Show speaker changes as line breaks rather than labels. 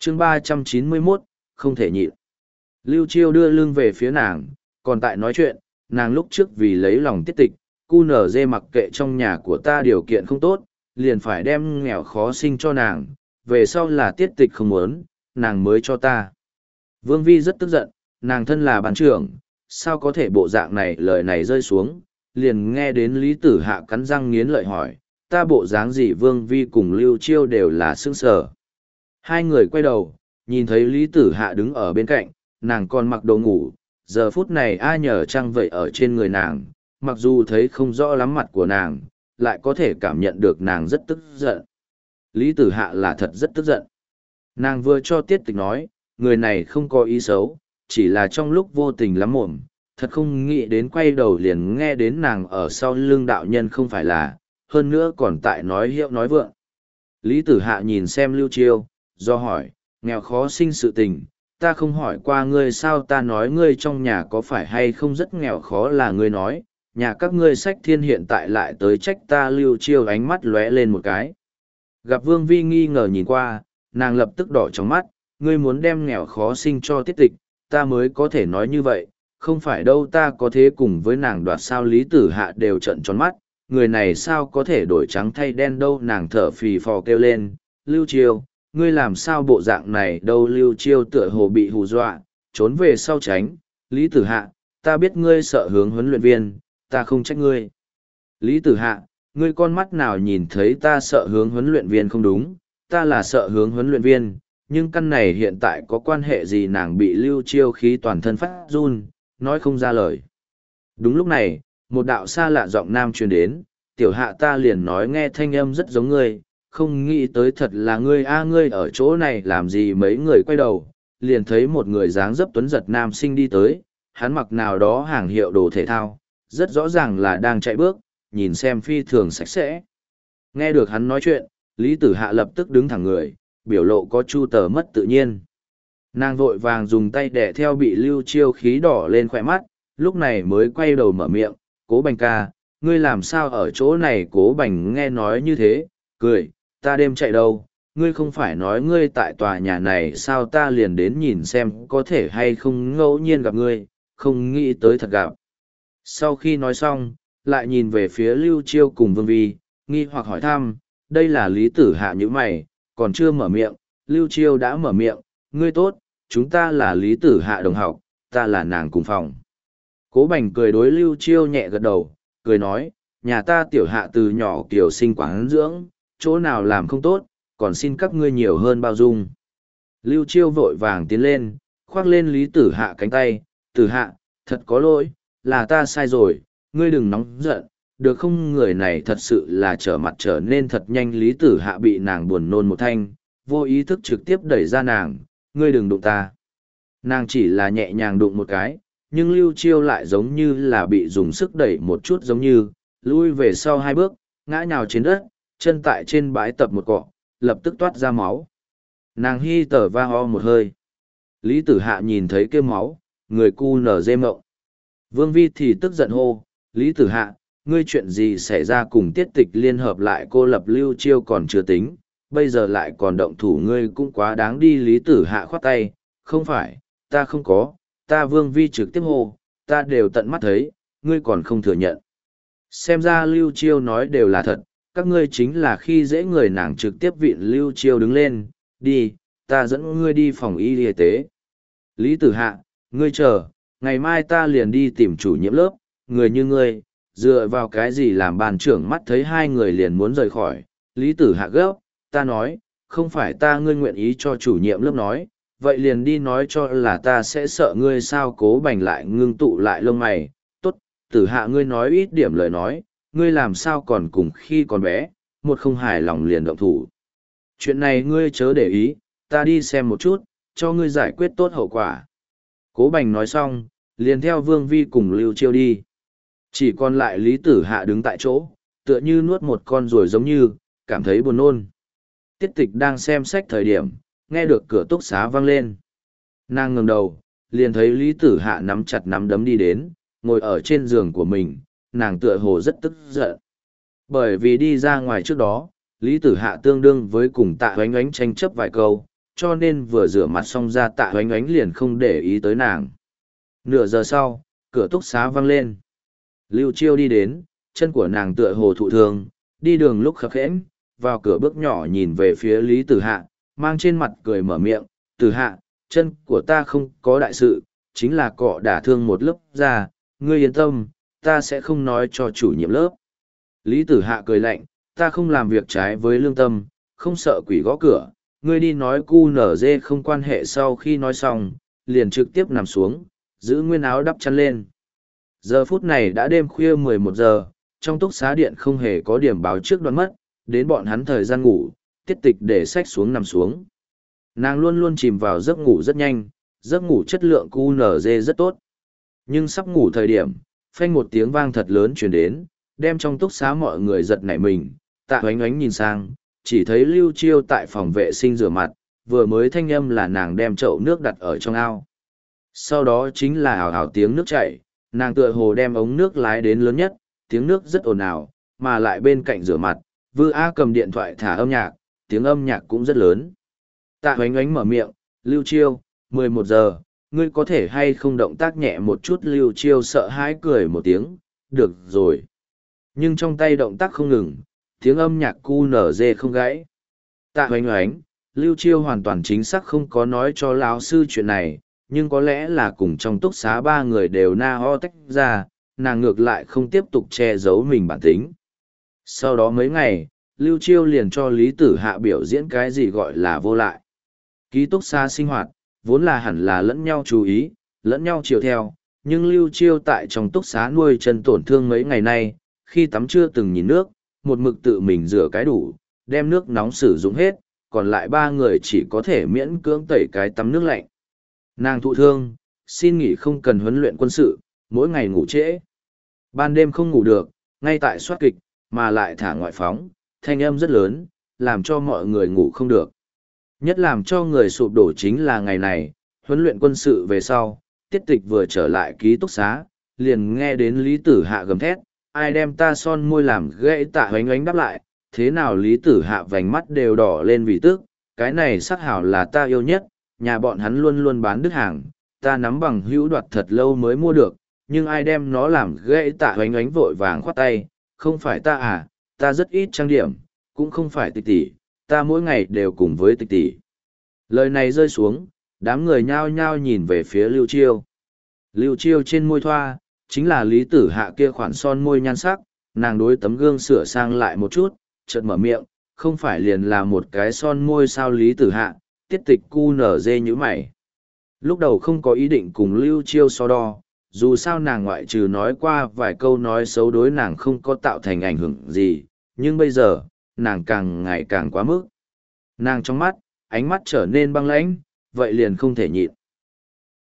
chương 391, không thể nhịn. Lưu Chiêu đưa lưng về phía nàng, còn tại nói chuyện, nàng lúc trước vì lấy lòng tiết tịch, cu nở dê mặc kệ trong nhà của ta điều kiện không tốt, liền phải đem nghèo khó sinh cho nàng, về sau là tiết tịch không muốn, nàng mới cho ta. Vương Vi rất tức giận, nàng thân là bán trưởng, sao có thể bộ dạng này lời này rơi xuống, liền nghe đến Lý Tử Hạ cắn răng nghiến lợi hỏi, ta bộ dáng gì Vương Vi cùng Lưu Chiêu đều là sững sờ. Hai người quay đầu, nhìn thấy Lý Tử Hạ đứng ở bên cạnh, nàng còn mặc đồ ngủ, giờ phút này ai nhờ trăng vậy ở trên người nàng, mặc dù thấy không rõ lắm mặt của nàng, lại có thể cảm nhận được nàng rất tức giận. Lý Tử Hạ là thật rất tức giận. Nàng vừa cho tiết tịch nói, người này không có ý xấu, chỉ là trong lúc vô tình lắm mồm, thật không nghĩ đến quay đầu liền nghe đến nàng ở sau lưng đạo nhân không phải là, hơn nữa còn tại nói hiệu nói vượng. Lý Tử Hạ nhìn xem Lưu Chiêu, do hỏi, nghèo khó sinh sự tình, ta không hỏi qua ngươi sao ta nói ngươi trong nhà có phải hay không rất nghèo khó là ngươi nói, nhà các ngươi sách thiên hiện tại lại tới trách ta. Lưu Chiêu ánh mắt lóe lên một cái. Gặp Vương Vi nghi ngờ nhìn qua, nàng lập tức đỏ trong mắt, ngươi muốn đem nghèo khó sinh cho tiết tịch, ta mới có thể nói như vậy, không phải đâu ta có thế cùng với nàng đoạt sao. Lý Tử Hạ đều trợn tròn mắt, người này sao có thể đổi trắng thay đen đâu. Nàng thở phì phò kêu lên, Lưu Chiêu, ngươi làm sao bộ dạng này đâu. Lưu Chiêu tựa hồ bị hù dọa, trốn về sau tránh, Lý Tử Hạ, ta biết ngươi sợ hướng huấn luyện viên, ta không trách ngươi. Lý Tử Hạ, ngươi con mắt nào nhìn thấy ta sợ hướng huấn luyện viên không đúng, ta là sợ hướng huấn luyện viên, nhưng căn này hiện tại có quan hệ gì. Nàng bị Lưu Chiêu khí toàn thân phát run, nói không ra lời. Đúng lúc này, một đạo xa lạ giọng nam truyền đến, Tiểu Hạ ta liền nói nghe thanh âm rất giống ngươi, không nghĩ tới thật là ngươi a. Ngươi ở chỗ này làm gì. Mấy người quay đầu, liền thấy một người dáng dấp tuấn giật nam sinh đi tới, hắn mặc nào đó hàng hiệu đồ thể thao, rất rõ ràng là đang chạy bước, nhìn xem phi thường sạch sẽ. Nghe được hắn nói chuyện, Lý Tử Hạ lập tức đứng thẳng người, biểu lộ có chu tờ mất tự nhiên. Nàng vội vàng dùng tay đẻ theo bị Lưu Chiêu khí đỏ lên khỏe mắt, lúc này mới quay đầu mở miệng, Cố Bành ca, ngươi làm sao ở chỗ này. Cố Bành nghe nói như thế, cười, ta đêm chạy đâu, ngươi không phải nói ngươi tại tòa nhà này sao, ta liền đến nhìn xem có thể hay không ngẫu nhiên gặp ngươi, không nghĩ tới thật gặp. Sau khi nói xong, lại nhìn về phía Lưu Chiêu cùng Vương Vi, nghi hoặc hỏi thăm, đây là Lý Tử Hạ như mày, còn chưa mở miệng, Lưu Chiêu đã mở miệng, ngươi tốt, chúng ta là Lý Tử Hạ đồng học, ta là nàng cùng phòng. Cố Bành cười đối Lưu Chiêu nhẹ gật đầu, cười nói, nhà ta Tiểu Hạ từ nhỏ kiểu sinh quán dưỡng, chỗ nào làm không tốt, còn xin các ngươi nhiều hơn bao dung. Lưu Chiêu vội vàng tiến lên, khoác lên Lý Tử Hạ cánh tay, Tử Hạ, thật có lỗi, là ta sai rồi, ngươi đừng nóng giận, được không. Người này thật sự là trở mặt trở nên thật nhanh. Lý Tử Hạ bị nàng buồn nôn một thanh, vô ý thức trực tiếp đẩy ra nàng, ngươi đừng đụng ta. Nàng chỉ là nhẹ nhàng đụng một cái, nhưng Lưu Chiêu lại giống như là bị dùng sức đẩy một chút, giống như lui về sau hai bước, ngã nhào trên đất, chân tại trên bãi tập một cọ, lập tức toát ra máu. Nàng hi tở va ho một hơi. Lý Tử Hạ nhìn thấy kia máu, người cu nở dê mộng. Vương Vi thì tức giận hô, Lý Tử Hạ, ngươi chuyện gì xảy ra cùng tiết tịch liên hợp lại cô lập Lưu Chiêu còn chưa tính, bây giờ lại còn động thủ, ngươi cũng quá đáng đi. Lý Tử Hạ khoát tay, không phải, ta không có, ta. Vương Vi trực tiếp hô, ta đều tận mắt thấy, ngươi còn không thừa nhận. Xem ra Lưu Chiêu nói đều là thật, các ngươi chính là khi dễ người. Nàng trực tiếp vịn Lưu Chiêu đứng lên, đi, ta dẫn ngươi đi phòng y tế. Lý Tử Hạ, ngươi chờ, ngày mai ta liền đi tìm chủ nhiệm lớp, người như ngươi, dựa vào cái gì làm ban trưởng. Mắt thấy hai người liền muốn rời khỏi, Lý Tử Hạ gấp, ta nói, không phải ta. Ngươi nguyện ý cho chủ nhiệm lớp nói, vậy liền đi nói cho là ta sẽ sợ ngươi sao. Cố Bành lại ngưng tụ lại lông mày, tốt, Tử Hạ ngươi nói ít điểm lời nói, ngươi làm sao còn cùng khi còn bé, một không hài lòng liền động thủ. Chuyện này ngươi chớ để ý, ta đi xem một chút, cho ngươi giải quyết tốt hậu quả. Cố Bành nói xong, liền theo Vương Vi cùng Lưu Chiêu đi. Chỉ còn lại Lý Tử Hạ đứng tại chỗ, tựa như nuốt một con ruồi, giống như cảm thấy buồn nôn. Tiết Tịch đang xem sách thời điểm, nghe được cửa túc xá vang lên. Nàng ngẩng đầu, liền thấy Lý Tử Hạ nắm chặt nắm đấm đi đến, ngồi ở trên giường của mình, nàng tựa hồ rất tức giận. Bởi vì đi ra ngoài trước đó, Lý Tử Hạ tương đương với cùng Tạ Oánh Oánh tranh chấp vài câu, cho nên vừa rửa mặt xong ra Tạ Hoánh Ánh liền không để ý tới nàng. Nửa giờ sau, cửa túc xá vang lên. Lưu Chiêu đi đến, chân của nàng tựa hồ thụ thương, đi đường lúc khập khẽnh, vào cửa bước nhỏ nhìn về phía Lý Tử Hạ, mang trên mặt cười mở miệng, Tử Hạ, chân của ta không có đại sự, chính là cọ đả thương một lớp da, ngươi yên tâm, ta sẽ không nói cho chủ nhiệm lớp. Lý Tử Hạ cười lạnh, ta không làm việc trái với lương tâm, không sợ quỷ gõ cửa, ngươi đi nói cu nở dê không quan hệ. Sau khi nói xong, liền trực tiếp nằm xuống, giữ nguyên áo đắp chăn lên. Giờ phút này đã đêm khuya 11 giờ, trong túc xá điện không hề có điểm báo trước đoạn mất, đến bọn hắn thời gian ngủ, tiết tịch để sách xuống nằm xuống. Nàng luôn luôn chìm vào giấc ngủ rất nhanh, giấc ngủ chất lượng QNZ rất tốt. Nhưng sắp ngủ thời điểm, phanh một tiếng vang thật lớn truyền đến, đem trong túc xá mọi người giật nảy mình. Tạ Hoánh Ánh nhìn sang, chỉ thấy Lưu Chiêu tại phòng vệ sinh rửa mặt, vừa mới thanh âm là nàng đem chậu nước đặt ở trong ao. Sau đó chính là ảo ảo tiếng nước chảy, nàng tựa hồ đem ống nước lái đến lớn nhất, tiếng nước rất ồn ào, mà lại bên cạnh rửa mặt, Vư A cầm điện thoại thả âm nhạc, tiếng âm nhạc cũng rất lớn. Tạ Hoánh Ánh mở miệng, Lưu Chiêu, 11 giờ, ngươi có thể hay không động tác nhẹ một chút. Lưu Chiêu sợ hãi cười một tiếng, được rồi. Nhưng trong tay động tác không ngừng, tiếng âm nhạc QNZ không gãy. Tạ Hoánh Ánh, Lưu Chiêu hoàn toàn chính xác không có nói cho lão sư chuyện này, nhưng có lẽ là cùng trong túc xá ba người đều na ho tách ra, nàng ngược lại không tiếp tục che giấu mình bản tính. Sau đó mấy ngày, Lưu Chiêu liền cho Lý Tử Hạ biểu diễn cái gì gọi là vô lại. Ký túc xá sinh hoạt, vốn là hẳn là lẫn nhau chú ý, lẫn nhau chiều theo, nhưng Lưu Chiêu tại trong túc xá nuôi chân tổn thương mấy ngày nay, khi tắm chưa từng nhìn nước, một mực tự mình rửa cái đủ, đem nước nóng sử dụng hết, còn lại ba người chỉ có thể miễn cưỡng tẩy cái tắm nước lạnh. Nàng thụ thương, xin nghỉ không cần huấn luyện quân sự, mỗi ngày ngủ trễ. Ban đêm không ngủ được, ngay tại soát kịch, mà lại thả ngoại phóng, thanh âm rất lớn, làm cho mọi người ngủ không được. Nhất làm cho người sụp đổ chính là ngày này, huấn luyện quân sự về sau, tiết tịch vừa trở lại ký túc xá, liền nghe đến Lý Tử Hạ gầm thét, ai đem ta son môi làm gãy. Tạ Hoánh Ánh đáp lại, thế nào? Lý Tử Hạ vành mắt đều đỏ lên vì tức, cái này sắc hảo là ta yêu nhất, nhà bọn hắn luôn luôn bán đứt hàng, ta nắm bằng hữu đoạt thật lâu mới mua được, nhưng ai đem nó làm gãy. Tạ Hoánh Ánh vội vàng khoát tay, không phải ta à, ta rất ít trang điểm, cũng không phải Tịch tỷ, ta mỗi ngày đều cùng với Tịch tỷ. Lời này rơi xuống, đám người nhao nhao nhìn về phía Lưu Chiêu. Lưu Chiêu trên môi thoa, chính là Lý Tử Hạ kia khoản son môi nhan sắc, nàng đối tấm gương sửa sang lại một chút, chợt mở miệng, không phải liền là một cái son môi sao? Lý Tử Hạ, tiết tịch QNZ như mày. Lúc đầu không có ý định cùng Lưu Chiêu so đo, dù sao nàng ngoại trừ nói qua vài câu nói xấu đối nàng không có tạo thành ảnh hưởng gì, nhưng bây giờ, nàng càng ngày càng quá mức. Nàng trong mắt, ánh mắt trở nên băng lãnh, vậy liền không thể nhịn.